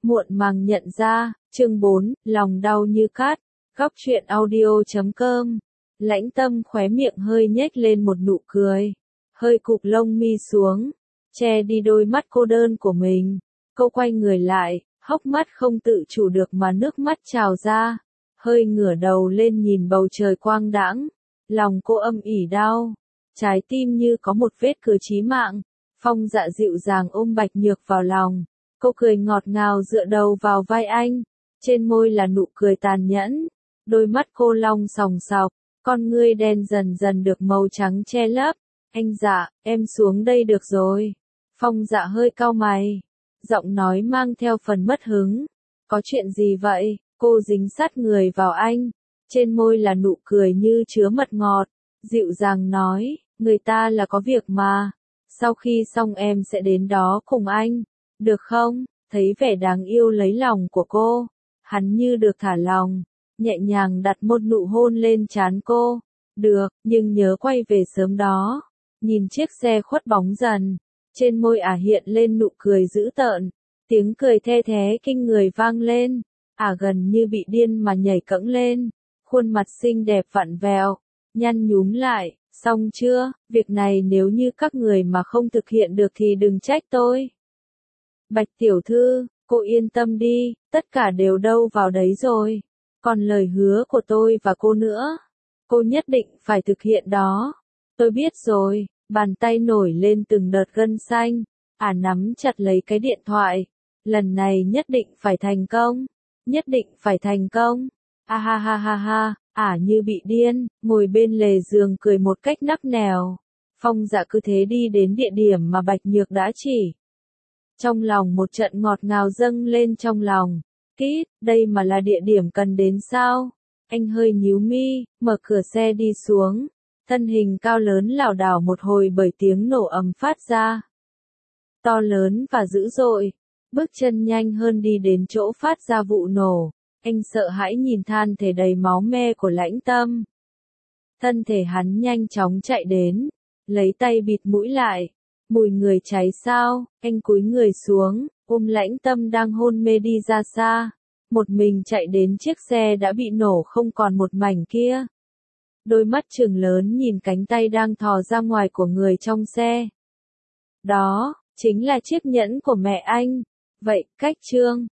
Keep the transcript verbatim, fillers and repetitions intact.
Muộn màng nhận ra, chương bốn, lòng đau như cát, góc truyện audio chấm com. Lãnh Tâm khóe miệng hơi nhếch lên một nụ cười, hơi cụp lông mi xuống, che đi đôi mắt cô đơn của mình. Cô quay người lại, hốc mắt không tự chủ được mà nước mắt trào ra, hơi ngửa đầu lên nhìn bầu trời quang đãng, lòng cô âm ỉ đau, trái tim như có một vết cứa chí mạng. Phong Dạ dịu dàng ôm Bạch Nhược vào lòng, cô cười ngọt ngào dựa đầu vào vai anh, trên môi là nụ cười tàn nhẫn, đôi mắt cô long sòng sọc, con ngươi đen dần dần được màu trắng che lấp. Anh Dạ, em xuống đây được rồi. Phong Dạ hơi cau mày, giọng nói mang theo phần mất hứng. Có chuyện gì vậy? Cô dính sát người vào anh, trên môi là nụ cười như chứa mật ngọt, dịu dàng nói, người ta là có việc mà, sau khi xong em sẽ đến đó cùng anh, được không? Thấy vẻ đáng yêu lấy lòng của cô, hắn như được thả lòng, nhẹ nhàng đặt một nụ hôn lên trán cô. Được, nhưng nhớ quay về sớm đó. Nhìn chiếc xe khuất bóng dần, trên môi ả hiện lên nụ cười dữ tợn, tiếng cười the thé kinh người vang lên, ả gần như bị điên mà nhảy cẫng lên, khuôn mặt xinh đẹp vặn vẹo, nhăn nhúm lại, xong chưa, việc này nếu như các người mà không thực hiện được thì đừng trách tôi. Bạch tiểu thư, cô yên tâm đi, tất cả đều đâu vào đấy rồi, còn lời hứa của tôi và cô nữa, cô nhất định phải thực hiện đó. Tôi biết rồi. Bàn tay nổi lên từng đợt gân xanh, ả nắm chặt lấy cái điện thoại, lần này nhất định phải thành công, nhất định phải thành công. A ha ha ha ha, ả như bị điên, ngồi bên lề giường cười một cách nắc nẻo. Phong Dạ cứ thế đi đến địa điểm mà Bạch Nhược đã chỉ. Trong lòng một trận ngọt ngào dâng lên trong lòng. Kít, đây mà là địa điểm cần đến sao? Anh hơi nhíu mi, mở cửa xe đi xuống. Thân hình cao lớn lảo đảo một hồi bởi tiếng nổ ầm phát ra. To lớn và dữ dội, bước chân nhanh hơn đi đến chỗ phát ra vụ nổ, anh sợ hãi nhìn than thể đầy máu me của Lãnh Tâm. Thân thể hắn nhanh chóng chạy đến, lấy tay bịt mũi lại, mùi người cháy sao, anh cúi người xuống, ôm Lãnh Tâm đang hôn mê đi ra xa, một mình chạy đến chiếc xe đã bị nổ không còn một mảnh kia. Đôi mắt trừng lớn nhìn cánh tay đang thò ra ngoài của người trong xe. Đó, chính là chiếc nhẫn của mẹ anh. Vậy, cách trương,